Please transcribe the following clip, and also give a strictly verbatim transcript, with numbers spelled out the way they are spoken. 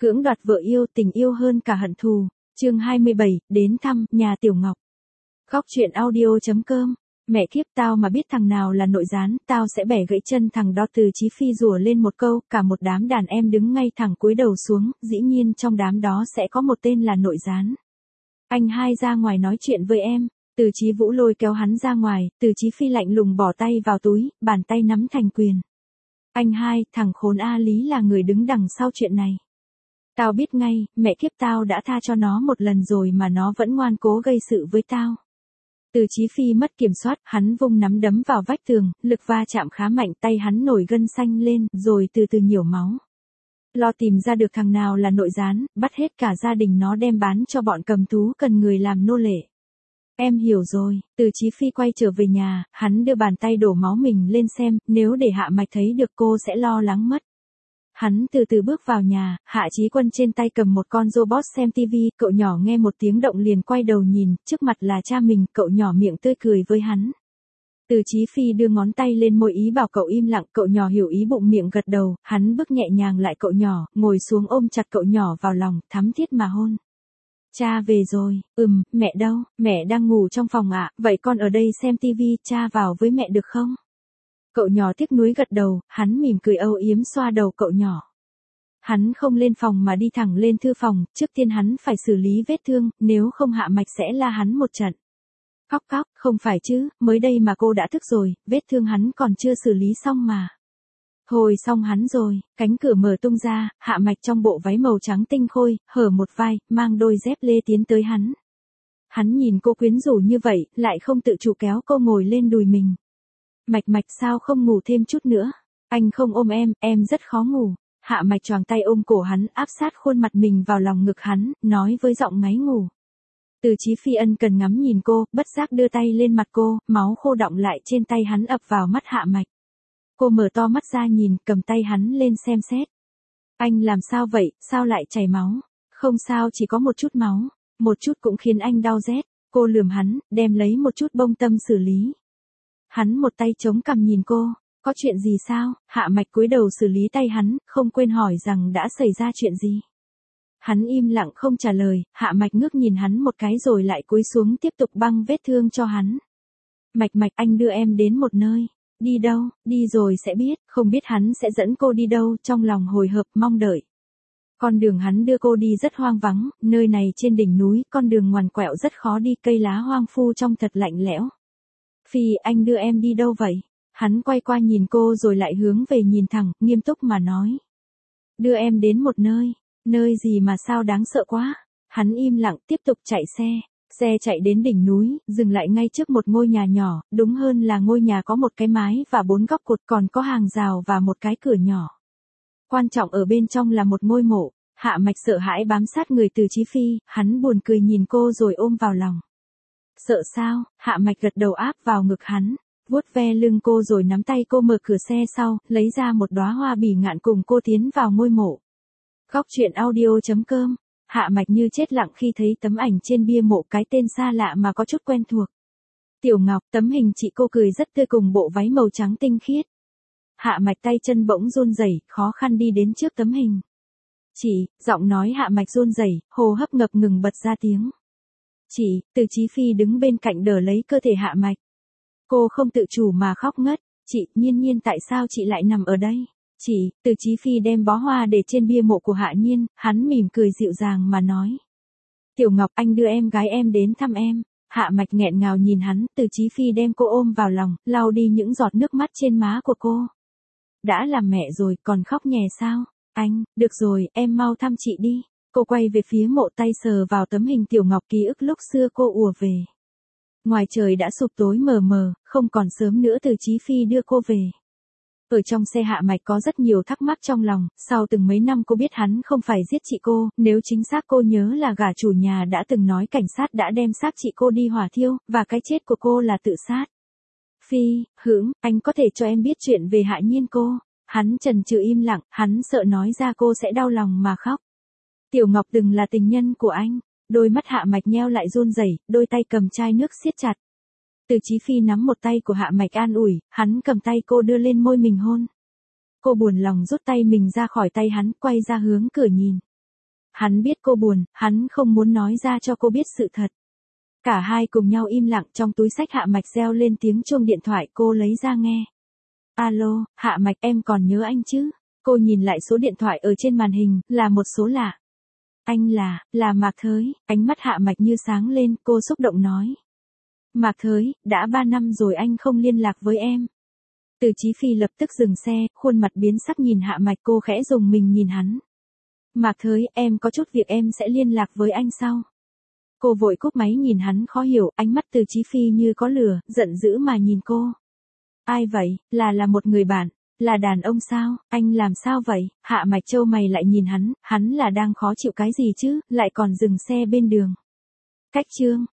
Cưỡng đoạt vợ yêu, tình yêu hơn cả hận thù. Chương hai mươi bảy, đến thăm nhà Tiểu Ngọc. Góc truyện audio chấm com. Mẹ kiếp, tao mà biết thằng nào là nội gián, tao sẽ bẻ gãy chân thằng đó. Từ Chí Phi rủa lên một câu, cả một đám đàn em đứng ngay thẳng cúi đầu xuống, dĩ nhiên trong đám đó sẽ có một tên là nội gián. Anh hai ra ngoài nói chuyện với em. Từ Chí Vũ lôi kéo hắn ra ngoài, Từ Chí Phi lạnh lùng bỏ tay vào túi, bàn tay nắm thành quyền. Anh hai, thằng khốn A Lý là người đứng đằng sau chuyện này. Tao biết ngay, mẹ kiếp, tao đã tha cho nó một lần rồi mà nó vẫn ngoan cố gây sự với tao. Từ Chí Phi mất kiểm soát, hắn vung nắm đấm vào vách tường, lực va chạm khá mạnh, tay hắn nổi gân xanh lên, rồi từ từ nhiễu máu. Lo tìm ra được thằng nào là nội gián, bắt hết cả gia đình nó đem bán cho bọn cầm thú cần người làm nô lệ. Em hiểu rồi. Từ Chí Phi quay trở về nhà, hắn đưa bàn tay đổ máu mình lên xem, nếu để Hạ Mạch thấy được cô sẽ lo lắng mất. Hắn từ từ bước vào nhà, Hạ Chí Quân trên tay cầm một con robot xem tivi, cậu nhỏ nghe một tiếng động liền quay đầu nhìn, trước mặt là cha mình, cậu nhỏ miệng tươi cười với hắn. Từ Chí Phi đưa ngón tay lên môi ý bảo cậu im lặng, cậu nhỏ hiểu ý bụng miệng gật đầu, hắn bước nhẹ nhàng lại cậu nhỏ, ngồi xuống ôm chặt cậu nhỏ vào lòng, thắm thiết mà hôn. Cha về rồi. Ừm, mẹ đâu? Mẹ đang ngủ trong phòng ạ. Vậy con ở đây xem tivi, cha vào với mẹ được không? Cậu nhỏ tiếc nuối gật đầu, hắn mỉm cười âu yếm xoa đầu cậu nhỏ. Hắn không lên phòng mà đi thẳng lên thư phòng, trước tiên hắn phải xử lý vết thương, nếu không Hạ Mạch sẽ la hắn một trận. Khóc khóc, không phải chứ, mới đây mà cô đã thức rồi, vết thương hắn còn chưa xử lý xong mà. Thôi xong hắn rồi, cánh cửa mở tung ra, Hạ Mạch trong bộ váy màu trắng tinh khôi, hở một vai, mang đôi dép lê tiến tới hắn. Hắn nhìn cô quyến rũ như vậy, lại không tự chủ kéo cô ngồi lên đùi mình. Mạch Mạch sao không ngủ thêm chút nữa? Anh không ôm em, em rất khó ngủ. Hạ Mạch choàng tay ôm cổ hắn, áp sát khuôn mặt mình vào lòng ngực hắn, nói với giọng ngáy ngủ. Từ Chí Phi ân cần ngắm nhìn cô, bất giác đưa tay lên mặt cô, máu khô đọng lại trên tay hắn ập vào mắt Hạ Mạch. Cô mở to mắt ra nhìn, cầm tay hắn lên xem xét. Anh làm sao vậy, sao lại chảy máu? Không sao, chỉ có một chút máu, một chút cũng khiến anh đau rét. Cô lườm hắn, đem lấy một chút bông tâm xử lý. Hắn một tay chống cằm nhìn cô, có chuyện gì sao? Hạ Mạch cúi đầu xử lý tay hắn, không quên hỏi rằng đã xảy ra chuyện gì. Hắn im lặng không trả lời, Hạ Mạch ngước nhìn hắn một cái rồi lại cúi xuống tiếp tục băng vết thương cho hắn. Mạch Mạch, anh đưa em đến một nơi. Đi đâu? Đi rồi sẽ biết, không biết hắn sẽ dẫn cô đi đâu, trong lòng hồi hộp mong đợi. Con đường hắn đưa cô đi rất hoang vắng, nơi này trên đỉnh núi, con đường ngoằn quẹo rất khó đi, cây lá hoang phu trong thật lạnh lẽo. Phi, anh đưa em đi đâu vậy? Hắn quay qua nhìn cô rồi lại hướng về nhìn thẳng, nghiêm túc mà nói. Đưa em đến một nơi, nơi gì mà sao đáng sợ quá. Hắn im lặng tiếp tục chạy xe. Xe chạy đến đỉnh núi, dừng lại ngay trước một ngôi nhà nhỏ, đúng hơn là ngôi nhà có một cái mái và bốn góc cột, còn có hàng rào và một cái cửa nhỏ. Quan trọng ở bên trong là một ngôi mộ. Hạ Mạch sợ hãi bám sát người Từ Chí Phi, hắn buồn cười nhìn cô rồi ôm vào lòng. Sợ sao? Hạ Mạch gật đầu áp vào ngực hắn, vuốt ve lưng cô rồi nắm tay cô mở cửa xe sau, lấy ra một đóa hoa bỉ ngạn cùng cô tiến vào ngôi mộ. Góc truyện audio chấm com. Hạ Mạch như chết lặng khi thấy tấm ảnh trên bia mộ, cái tên xa lạ mà có chút quen thuộc. Tiểu Ngọc, tấm hình chị cô cười rất tươi cùng bộ váy màu trắng tinh khiết. Hạ Mạch tay chân bỗng run rẩy, khó khăn đi đến trước tấm hình. Chị, giọng nói Hạ Mạch run rẩy, hô hấp ngập ngừng bật ra tiếng. Chị, Từ Chí Phi đứng bên cạnh đỡ lấy cơ thể Hạ Mạch. Cô không tự chủ mà khóc ngất. Chị, Nhiên Nhiên, tại sao chị lại nằm ở đây? Chị, Từ Chí Phi đem bó hoa để trên bia mộ của Hạ Nhiên, hắn mỉm cười dịu dàng mà nói. Tiểu Ngọc, anh đưa em gái em đến thăm em. Hạ Mạch nghẹn ngào nhìn hắn, Từ Chí Phi đem cô ôm vào lòng, lau đi những giọt nước mắt trên má của cô. Đã làm mẹ rồi, còn khóc nhè sao? Anh, được rồi, em mau thăm chị đi. Cô quay về phía mộ, tay sờ vào tấm hình Tiểu Ngọc, ký ức lúc xưa cô ùa về. Ngoài trời đã sụp tối mờ mờ, không còn sớm nữa Từ Chí Phi đưa cô về. Ở trong xe Hạ Mạch có rất nhiều thắc mắc trong lòng, sau từng mấy năm cô biết hắn không phải giết chị cô, nếu chính xác cô nhớ là gả chủ nhà đã từng nói cảnh sát đã đem xác chị cô đi hỏa thiêu, và cái chết của cô là tự sát. Phi, hững, anh có thể cho em biết chuyện về Hạ Nhiên cô. Hắn chần chừ im lặng, hắn sợ nói ra cô sẽ đau lòng mà khóc. Tiểu Ngọc từng là tình nhân của anh. Đôi mắt Hạ Mạch nheo lại run rẩy, đôi tay cầm chai nước siết chặt. Từ Chí Phi nắm một tay của Hạ Mạch an ủi, hắn cầm tay cô đưa lên môi mình hôn. Cô buồn lòng rút tay mình ra khỏi tay hắn, quay ra hướng cửa nhìn. Hắn biết cô buồn, hắn không muốn nói ra cho cô biết sự thật. Cả hai cùng nhau im lặng, trong túi xách Hạ Mạch reo lên tiếng chuông điện thoại, cô lấy ra nghe. Alo, Hạ Mạch, em còn nhớ anh chứ? Cô nhìn lại số điện thoại ở trên màn hình, là một số lạ. Anh là, là Mạc Thới, ánh mắt Hạ Mạch như sáng lên, cô xúc động nói. Mạc Thới, đã ba năm rồi anh không liên lạc với em. Từ Chí Phi lập tức dừng xe, khuôn mặt biến sắc nhìn Hạ Mạch, cô khẽ dùng mình nhìn hắn. Mạc Thới, em có chút việc em sẽ liên lạc với anh sau. Cô vội cúp máy nhìn hắn khó hiểu, ánh mắt Từ Chí Phi như có lửa, giận dữ mà nhìn cô. Ai vậy, là là một người bạn, là đàn ông sao, anh làm sao vậy? Hạ Mạch chau mày lại nhìn hắn, hắn là đang khó chịu cái gì chứ, lại còn dừng xe bên đường. Cách chương